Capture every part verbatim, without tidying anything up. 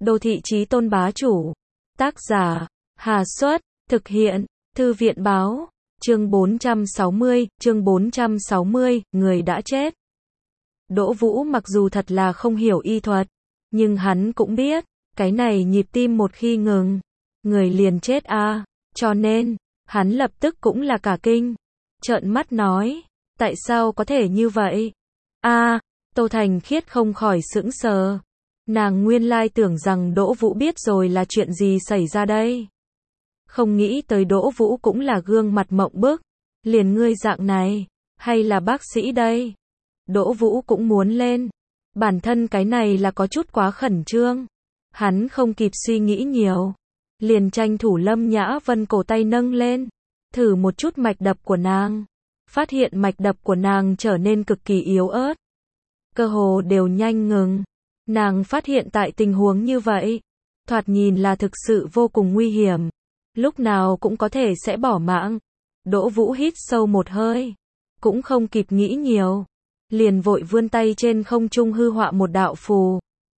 Đô thị chí tôn bá chủ. Tác giả, Hà Xuất, thực hiện, Thư viện báo, chương bốn trăm sáu mươi, chương bốn trăm sáu mươi, người đã chết. Đỗ Vũ mặc dù thật là không hiểu y thuật, nhưng hắn cũng biết, cái này nhịp tim một khi ngừng, người liền chết a, à. Cho nên, hắn lập tức cũng là cả kinh, trợn mắt nói, tại sao có thể như vậy? A, à, Tô Thành Khiết không khỏi sững sờ. Nàng nguyên lai tưởng rằng Đỗ Vũ biết rồi là chuyện gì xảy ra đây. Không nghĩ tới Đỗ Vũ cũng là gương mặt mộng bức, liền ngươi dạng này, hay là bác sĩ đây? Đỗ Vũ cũng muốn lên, bản thân cái này là có chút quá khẩn trương. Hắn không kịp suy nghĩ nhiều, liền tranh thủ Lâm Nhã Vân cổ tay nâng lên, thử một chút mạch đập của nàng, phát hiện mạch đập của nàng trở nên cực kỳ yếu ớt, cơ hồ đều nhanh ngừng. Nàng phát hiện tại tình huống như vậy, thoạt nhìn là thực sự vô cùng nguy hiểm, lúc nào cũng có thể sẽ bỏ mạng. Đỗ Vũ hít sâu một hơi, cũng không kịp nghĩ nhiều, liền vội vươn tay trên không trung hư họa một đạo phù,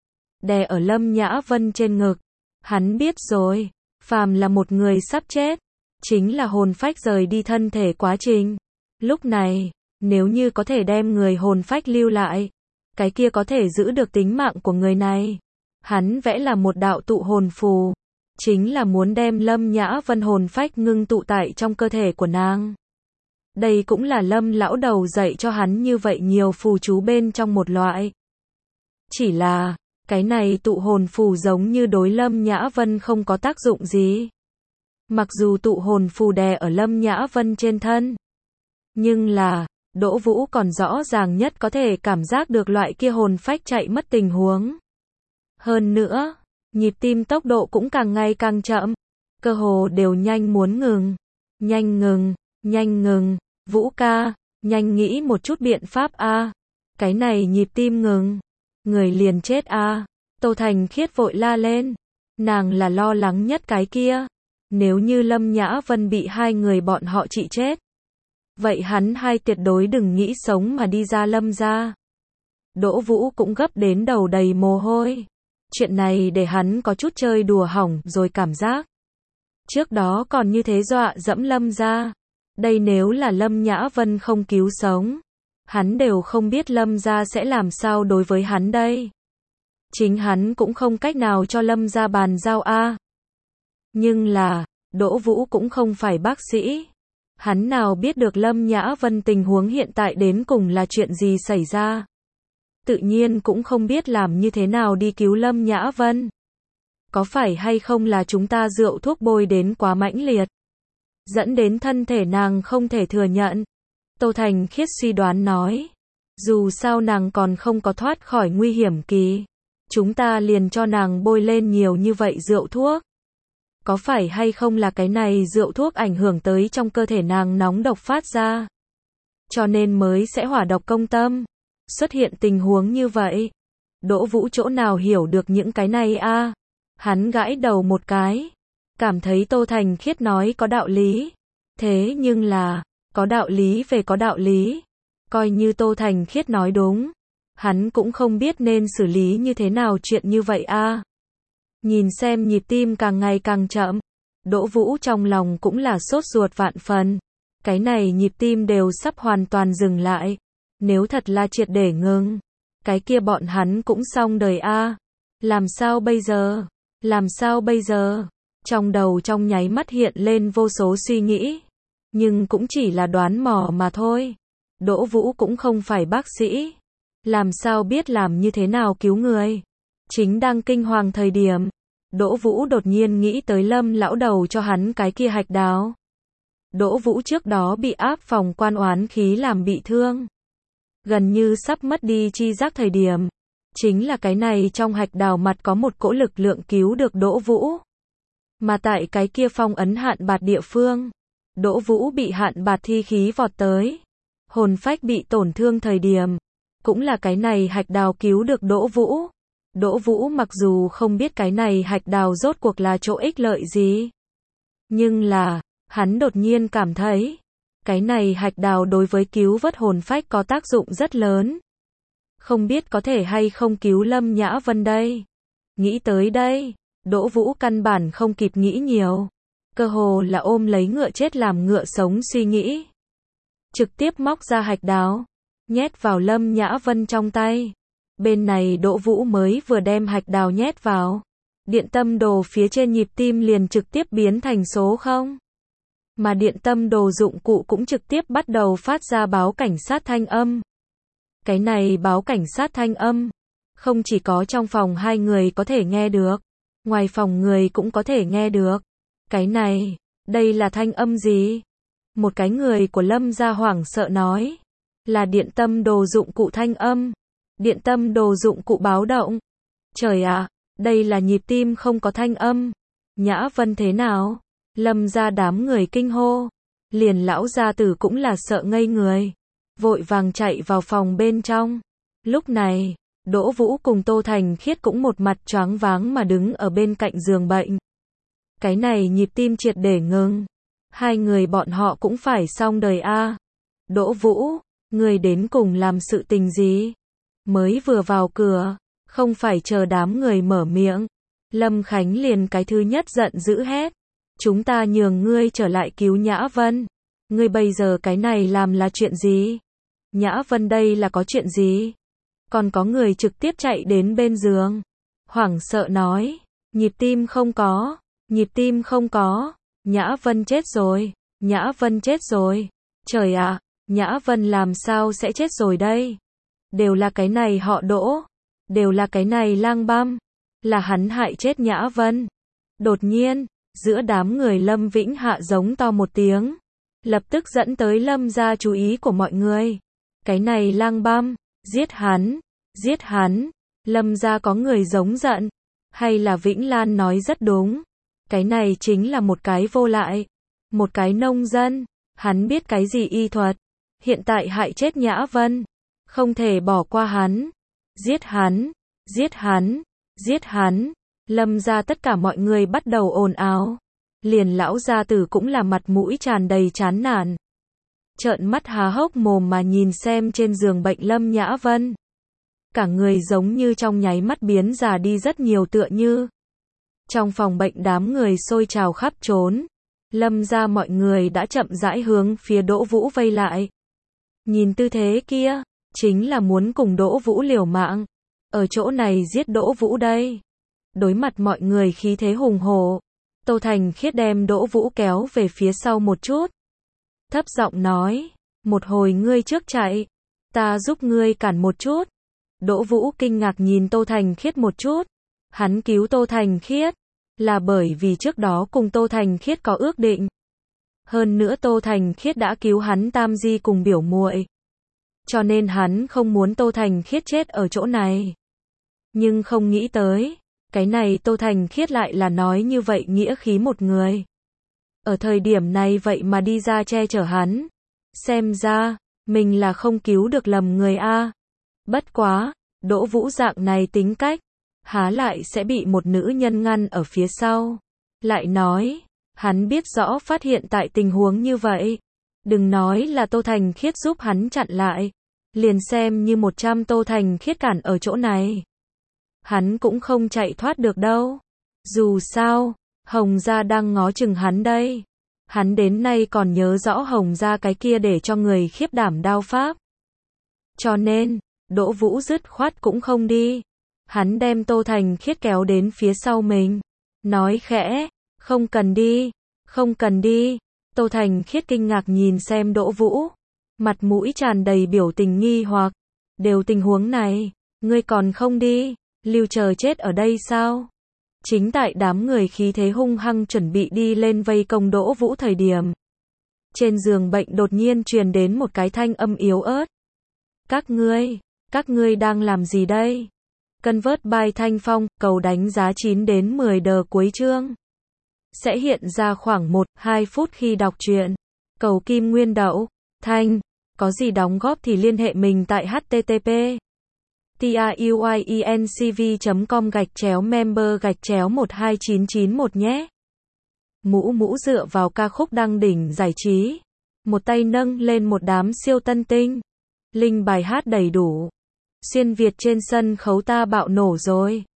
đè ở Lâm Nhã Vân trên ngực. Hắn biết rồi, phàm là một người sắp chết, chính là hồn phách rời đi thân thể quá trình. Lúc này, nếu như có thể đem người hồn phách lưu lại, cái kia có thể giữ được tính mạng của người này. Hắn vẽ là một đạo tụ hồn phù, chính là muốn đem Lâm Nhã Vân hồn phách ngưng tụ tại trong cơ thể của nàng. Đây cũng là Lâm lão đầu dạy cho hắn như vậy nhiều phù chú bên trong một loại. Chỉ là, cái này tụ hồn phù giống như đối Lâm Nhã Vân không có tác dụng gì. Mặc dù tụ hồn phù đè ở Lâm Nhã Vân trên thân, nhưng là, Đỗ Vũ còn rõ ràng nhất có thể cảm giác được loại kia hồn phách chạy mất tình huống. Hơn nữa, nhịp tim tốc độ cũng càng ngày càng chậm, cơ hồ đều nhanh muốn ngừng. Nhanh ngừng, nhanh ngừng, Vũ ca, nhanh nghĩ một chút biện pháp a. Cái này nhịp tim ngừng, người liền chết a. Tô Thành Khiết vội la lên, nàng là lo lắng nhất cái kia. Nếu như Lâm Nhã Vân bị hai người bọn họ trị chết, vậy hắn hai tuyệt đối đừng nghĩ sống mà đi ra Lâm gia. Đỗ Vũ cũng gấp đến đầu đầy mồ hôi. Chuyện này để hắn có chút chơi đùa hỏng rồi cảm giác. Trước đó còn như thế dọa dẫm Lâm gia. Đây nếu là Lâm Nhã Vân không cứu sống, hắn đều không biết Lâm gia sẽ làm sao đối với hắn đây. Chính hắn cũng không cách nào cho Lâm gia bàn giao a. Nhưng là, Đỗ Vũ cũng không phải bác sĩ. Hắn nào biết được Lâm Nhã Vân tình huống hiện tại đến cùng là chuyện gì xảy ra. Tự nhiên cũng không biết làm như thế nào đi cứu Lâm Nhã Vân. Có phải hay không là chúng ta rượu thuốc bôi đến quá mãnh liệt, dẫn đến thân thể nàng không thể thừa nhận. Tô Thành Khiết suy đoán nói. Dù sao nàng còn không có thoát khỏi nguy hiểm kỳ, chúng ta liền cho nàng bôi lên nhiều như vậy rượu thuốc. Có phải hay không là cái này rượu thuốc ảnh hưởng tới trong cơ thể nàng nóng độc phát ra, cho nên mới sẽ hỏa độc công tâm, xuất hiện tình huống như vậy. Đỗ Vũ chỗ nào hiểu được những cái này a? À? Hắn gãi đầu một cái, cảm thấy Tô Thành Khiết nói có đạo lý. Thế nhưng là, có đạo lý về có đạo lý, coi như Tô Thành Khiết nói đúng, hắn cũng không biết nên xử lý như thế nào chuyện như vậy a. À? Nhìn xem nhịp tim càng ngày càng chậm, Đỗ Vũ trong lòng cũng là sốt ruột vạn phần. Cái này nhịp tim đều sắp hoàn toàn dừng lại. Nếu thật là triệt để ngừng, cái kia bọn hắn cũng xong đời a. Làm sao bây giờ? Làm sao bây giờ? Trong đầu trong nháy mắt hiện lên vô số suy nghĩ, nhưng cũng chỉ là đoán mò mà thôi. Đỗ Vũ cũng không phải bác sĩ, làm sao biết làm như thế nào cứu người. Chính đang kinh hoàng thời điểm, Đỗ Vũ đột nhiên nghĩ tới Lâm lão đầu cho hắn cái kia hạch đào. Đỗ Vũ trước đó bị áp phòng quan oán khí làm bị thương, gần như sắp mất đi chi giác thời điểm, chính là cái này trong hạch đào mặt có một cỗ lực lượng cứu được Đỗ Vũ. Mà tại cái kia phong ấn hạn bạt địa phương, Đỗ Vũ bị hạn bạt thi khí vọt tới, hồn phách bị tổn thương thời điểm, cũng là cái này hạch đào cứu được Đỗ Vũ. Đỗ Vũ mặc dù không biết cái này hạch đào rốt cuộc là chỗ ích lợi gì, nhưng là, hắn đột nhiên cảm thấy, cái này hạch đào đối với cứu vớt hồn phách có tác dụng rất lớn. Không biết có thể hay không cứu Lâm Nhã Vân đây. Nghĩ tới đây, Đỗ Vũ căn bản không kịp nghĩ nhiều. Cơ hồ là ôm lấy ngựa chết làm ngựa sống suy nghĩ. Trực tiếp móc ra hạch đào, nhét vào Lâm Nhã Vân trong tay. Bên này Đỗ Vũ mới vừa đem hạch đào nhét vào. Điện tâm đồ phía trên nhịp tim liền trực tiếp biến thành số không. Mà điện tâm đồ dụng cụ cũng trực tiếp bắt đầu phát ra báo cảnh sát thanh âm. Cái này báo cảnh sát thanh âm, không chỉ có trong phòng hai người có thể nghe được, ngoài phòng người cũng có thể nghe được. Cái này, đây là thanh âm gì? Một cái người của Lâm gia hoảng sợ nói, là điện tâm đồ dụng cụ thanh âm. Điện tâm đồ dụng cụ báo động. Trời ạ, đây là nhịp tim không có thanh âm. Nhã Vân thế nào? Lâm gia đám người kinh hô. Liền lão gia tử cũng là sợ ngây người. Vội vàng chạy vào phòng bên trong. Lúc này, Đỗ Vũ cùng Tô Thành Khiết cũng một mặt choáng váng mà đứng ở bên cạnh giường bệnh. Cái này nhịp tim triệt để ngừng. Hai người bọn họ cũng phải xong đời a. Đỗ Vũ, người đến cùng làm sự tình gì? Mới vừa vào cửa, không phải chờ đám người mở miệng. Lâm Khánh liền cái thứ nhất giận dữ hét. Chúng ta nhường ngươi trở lại cứu Nhã Vân. Ngươi bây giờ cái này làm là chuyện gì? Nhã Vân đây là có chuyện gì? Còn có người trực tiếp chạy đến bên giường. Hoảng sợ nói. Nhịp tim không có. Nhịp tim không có. Nhã Vân chết rồi. Nhã Vân chết rồi. Trời ạ, Nhã Vân làm sao sẽ chết rồi đây? Đều là cái này họ Đỗ. Đều là cái này lang băm. Là hắn hại chết Nhã Vân. Đột nhiên, giữa đám người Lâm Vĩnh Hạ giống to một tiếng. Lập tức dẫn tới Lâm gia chú ý của mọi người. Cái này lang băm, giết hắn, giết hắn. Lâm gia có người giống giận. Hay là Vĩnh Lan nói rất đúng. Cái này chính là một cái vô lại. Một cái nông dân. Hắn biết cái gì y thuật. Hiện tại hại chết Nhã Vân. Không thể bỏ qua hắn. Giết hắn, giết hắn, giết hắn. Lâm gia tất cả mọi người bắt đầu ồn ào. Liền lão gia tử cũng là mặt mũi tràn đầy chán nản. Trợn mắt há hốc mồm mà nhìn xem trên giường bệnh Lâm Nhã Vân. Cả người giống như trong nháy mắt biến già đi rất nhiều tựa như. Trong phòng bệnh đám người xôi trào khắp trốn. Lâm gia mọi người đã chậm rãi hướng phía Đỗ Vũ vây lại. Nhìn tư thế kia, chính là muốn cùng Đỗ Vũ liều mạng. Ở chỗ này giết Đỗ Vũ đây. Đối mặt mọi người khí thế hùng hổ. Tô Thành Khiết đem Đỗ Vũ kéo về phía sau một chút. Thấp giọng nói, một hồi ngươi trước chạy, ta giúp ngươi cản một chút. Đỗ Vũ kinh ngạc nhìn Tô Thành Khiết một chút. Hắn cứu Tô Thành Khiết, là bởi vì trước đó cùng Tô Thành Khiết có ước định. Hơn nữa Tô Thành Khiết đã cứu hắn tam di cùng biểu muội. Cho nên hắn không muốn Tô Thành Khiết chết ở chỗ này. Nhưng không nghĩ tới, cái này Tô Thành Khiết lại là nói như vậy nghĩa khí một người. Ở thời điểm này vậy mà đi ra che chở hắn. Xem ra, mình là không cứu được lầm người a. Bất quá, Đỗ Vũ dạng này tính cách, há lại sẽ bị một nữ nhân ngăn ở phía sau. Lại nói, hắn biết rõ phát hiện tại tình huống như vậy. Đừng nói là Tô Thành Khiết giúp hắn chặn lại. Liền xem như một trăm Tô Thành Khiết cản ở chỗ này. Hắn cũng không chạy thoát được đâu. Dù sao, Hồng gia đang ngó chừng hắn đây. Hắn đến nay còn nhớ rõ Hồng gia cái kia để cho người khiếp đảm đao pháp. Cho nên, Đỗ Vũ dứt khoát cũng không đi. Hắn đem Tô Thành Khiết kéo đến phía sau mình. Nói khẽ, không cần đi, không cần đi. Tô Thành Khiết kinh ngạc nhìn xem Đỗ Vũ. Mặt mũi tràn đầy biểu tình nghi hoặc. Đều tình huống này, ngươi còn không đi, lưu chờ chết ở đây sao? Chính tại đám người khí thế hung hăng chuẩn bị đi lên vây công Đỗ Vũ thời điểm. Trên giường bệnh đột nhiên truyền đến một cái thanh âm yếu ớt. Các ngươi, các ngươi đang làm gì đây? Convert by Thanh Phong, cầu đánh giá chín đến mười đờ cuối chương. Sẽ hiện ra khoảng một đến hai phút khi đọc truyện. Cầu kim nguyên đậu, thanh, có gì đóng góp thì liên hệ mình tại http truyencv chấm com gạch chéo member gạch chéo một hai chín chín một nhé. Mũ mũ dựa vào ca khúc đăng đỉnh giải trí. Một tay nâng lên một đám siêu tân tinh. Linh bài hát đầy đủ. Xuyên Việt trên sân khấu ta bạo nổ rồi.